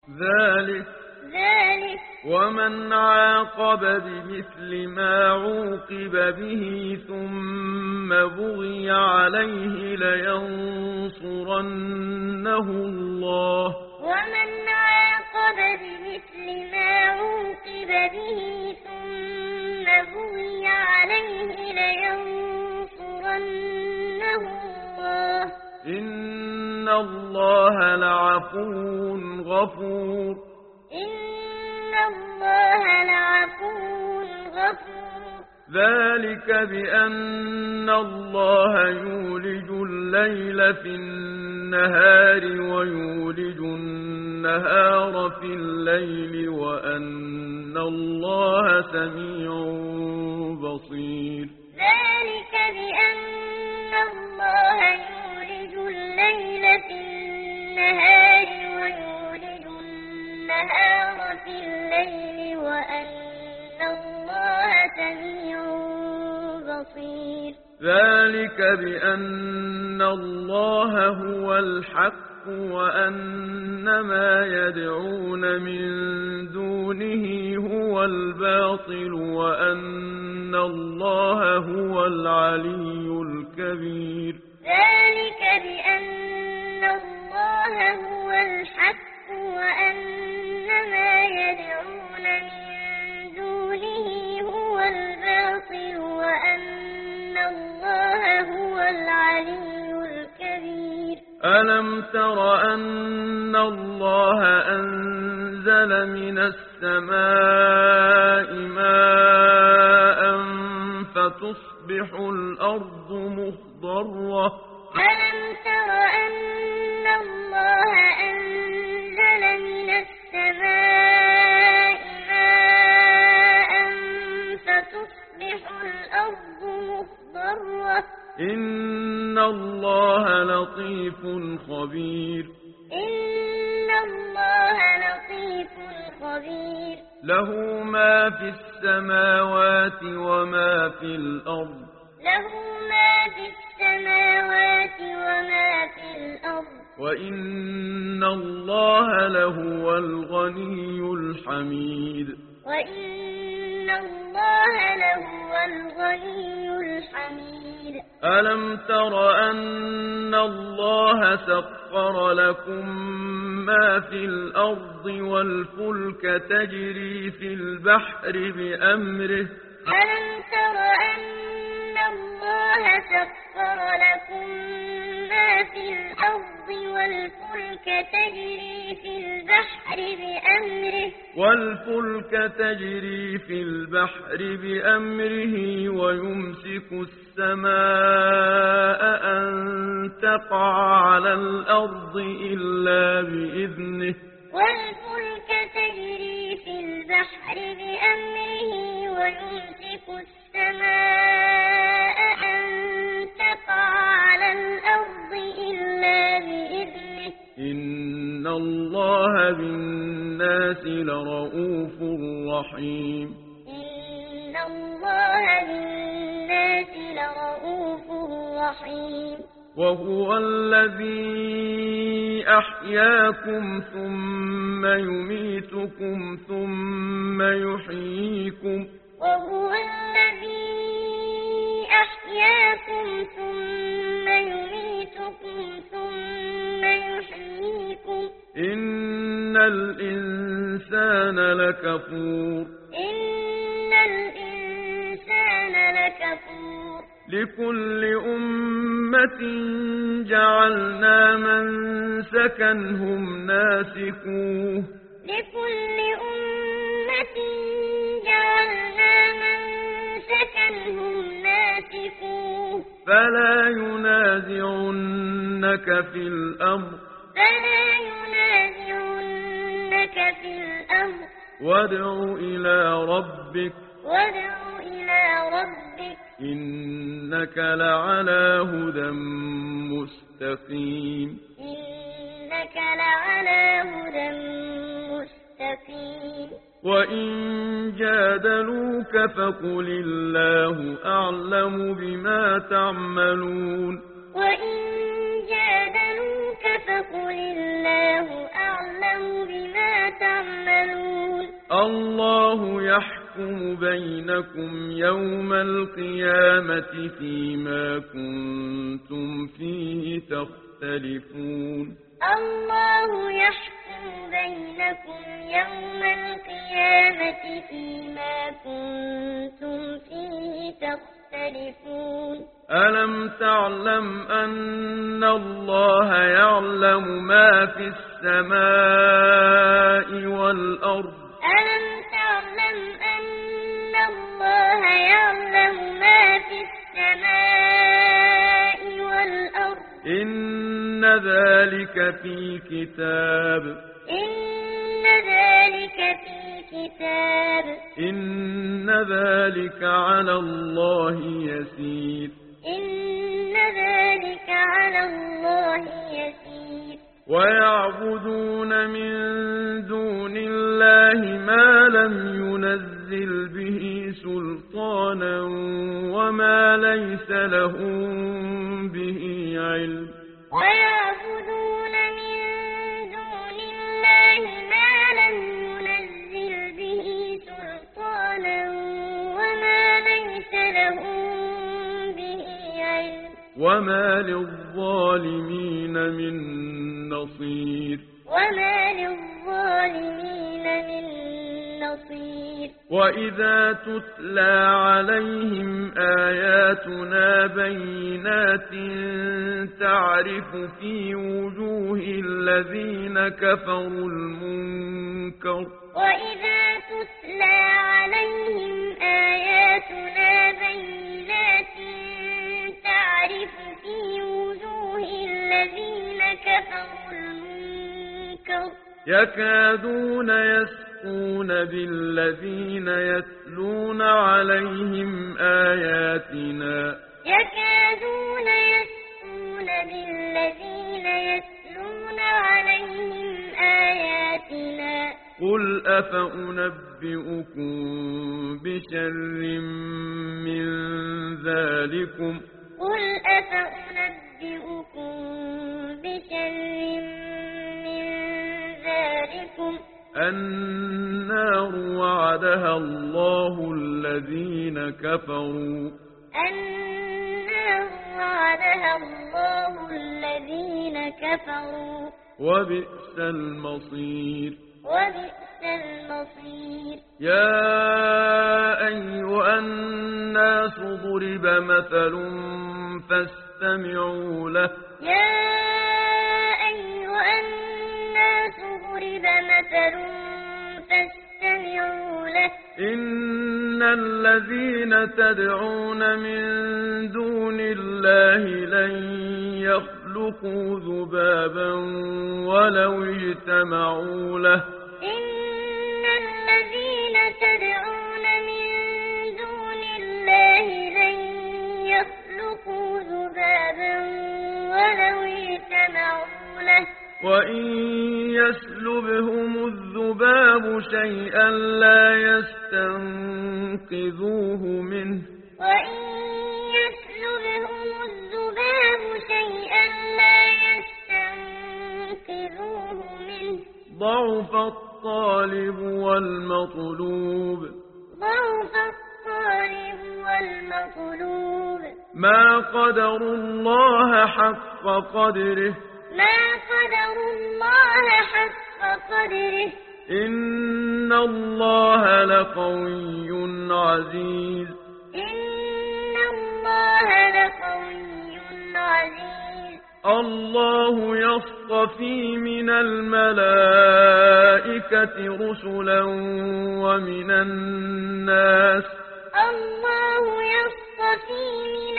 ذلك ومن عاقب بمثل ما عوقب به ثم بغي عليه لينصرنه الله ومن عاقب بمثل ما عوقب به ثم بغي عليه لينصرنه الله إن الله لعفو غفور إن الله لعفو غفور ذلك بأن الله يولج الليل في النهار ويولج النهار في الليل وأن الله سميع بصير ذلك بأن الله يولج الليل في النهار ويولج النهار في الليل وأن الله سميع بصير ذلك بأن الله هو الحق وأن ما يدعون من دونه هو الباطل وأن الله هو العلي الكبير ذلك بأن الله هو الحق وأن ما يدعون من دونه هو الباطل وأن الله هو العلي الكبير ألم تر أن الله أنزل من السماء ماء فتصبح الأرض مخضرة ألم تر أن الله أنزل من السماء ماء فتصبح الأرض مخضرة إن الله لطيف خبير إن الله لطيف خبير له ما في السماوات وما في الأرض له ما في السماوات وما في الأرض وإن الله لهو الغني الحميد وإن الله لهو الغني الحميد ألم تر أن الله سخر لكم ما في الأرض والفلك تجري في البحر بأمره ألم تر أن الله سخر لكم ما في الأرض والفلك تجري في البحر بأمره ويمسك السماء أن تقع على الأرض إلا بإذنه والفلك تجري في البحر بأمره ويمسك السماء أن تقع على الأرض إلا بإذنه إن الله بالناس لرؤوف رحيم إن الله بالناس لرؤوف رحيم وهو الذي أحياكم ثم يميتكم ثم يحييكم وهو الذي أحياكم ثم يميتكم ثم يحييكم إن الإنسان لكفور إن الإنسان لكفور لكل أمة جعلنا منسكا هم ناسكوه لكل أمة جعلنا منسكا هم ناسكوه فلا ينازعنك في الأمر وادع إلى ربك إنك لعلى هدى مستقيم وإن جادلوك فقل الله أعلم بما تعملون وإن جادلوك فقل الله أعلم بما تعملون الله يحكم بينكم يوم القيامة فيما كنتم فيه تختلفون الله يحكم بينكم يوم القيامة فيما كنتم فيه تختلفون ألم تعلم أن الله يعلم ما في السماء والأرض ألم تعلم أن الله يعلم ما في السماء والأرض إن ذلك في كتاب إن ذلك في كتاب إن ذلك على الله يسير إن ذلك على الله يسير ويعبدون من دون الله ما لم ينزل به سلطانا وما ليس لهم به علم ويعبدون من دون الله ما لم ينزل به سلطانا وما ليس لهم به علم وما للظالمين من نصير وما للظالمين من نصير وإذا تتلى عليهم آياتنا بينات تعرف في وجوه الذين كفروا المنكر وإذا تتلى عليهم آياتنا بينات تعرف في وجوه الذين كفروا المنكر يكادون يسقون بالذين يتلون عليهم آياتنا يكادون يسقون بالذين يتلون عليهم آياتنا قل أفأنبئكم بشر من ذلكم قل أفأنبئكم بشر من ذلكم النار وعدها الله الذين كفروا النار وعدها الله الذين كفروا وبئس المصير وبئس المصير يا أيها الناس ضرب مثل فاستمعوا له يا أيها الناس ضرب مثل فاستمعوا له إن الذين تدعون من دون الله لن يخلقوا ذبابا ولو اجتمعوا له إن الذين تدعون من دون الله لن يخلقوا ذبابا ولو اجتمعوا له وإن يسلبهم الذباب شيئا لا يستنقذوه منه وإن يسلبهم الذباب شيئا لا يستنقذوه منه ضعف الطالب والمطلوب ضعف الطالب والمطلوب ما قدروا الله حق قدره ما قدروا الله حق قدره إن الله لقوي عزيز إن الله لقوي عزيز الله يصطفي من الملائكة رسلا ومن الناس الله يصطفي من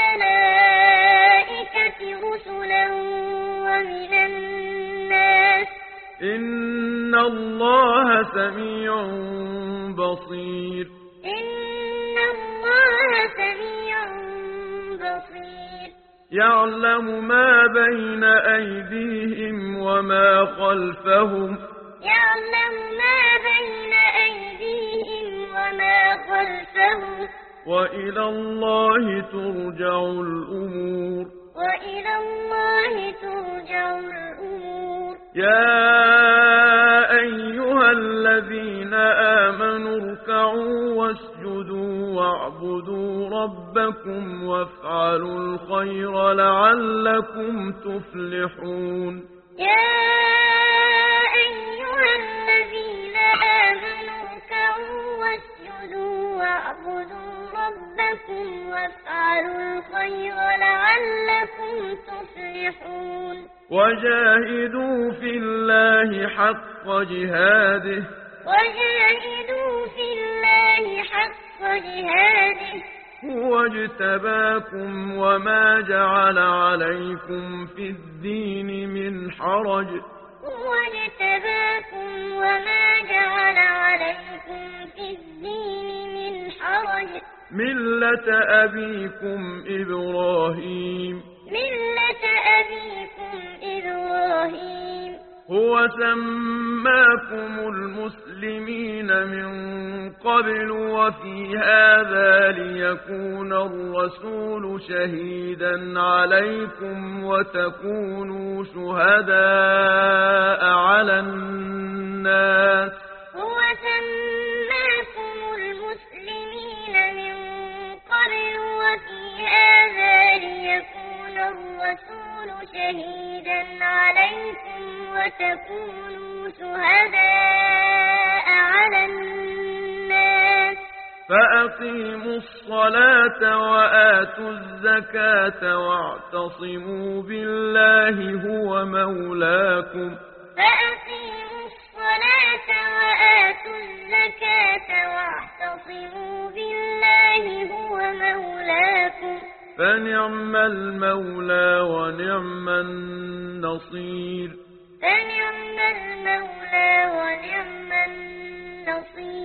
الملائكة رسلا ومن الناس إن الله سميع بصير إن الله سميع بصير يعلم ما بين أيديهم وما خلفهم يعلم ما بين أيديهم وما خلفهم وإلى الله ترجع الأمور وإلى الله ترجع الأمور يا أيها ربكم وافعلوا الخير لعلكم تفلحون يا أيها الذين آمنوا اركعوا واسجدوا واعبدوا ربكم وافعلوا الخير لعلكم تفلحون وجاهدوا في الله حق جهاده هو اجتباكم وما جعل عليكم في الدين من حرج ملة أبيكم إبراهيم هو سماكم المسلمين من قبل وفي هذا ليكون الرسول شهيدا عليكم وتكونوا شهداء على الناس شهيدا عليكم وتكونوا شهداء على الناس فأقيموا الصلاة وآتوا الزكاة واعتصموا بالله هو مولاكم فأقيموا الصلاة وآتوا الزكاة واعتصموا بالله هو مولاكم فنعم المولى ونعم النصير فنعم المولى ونعم النصير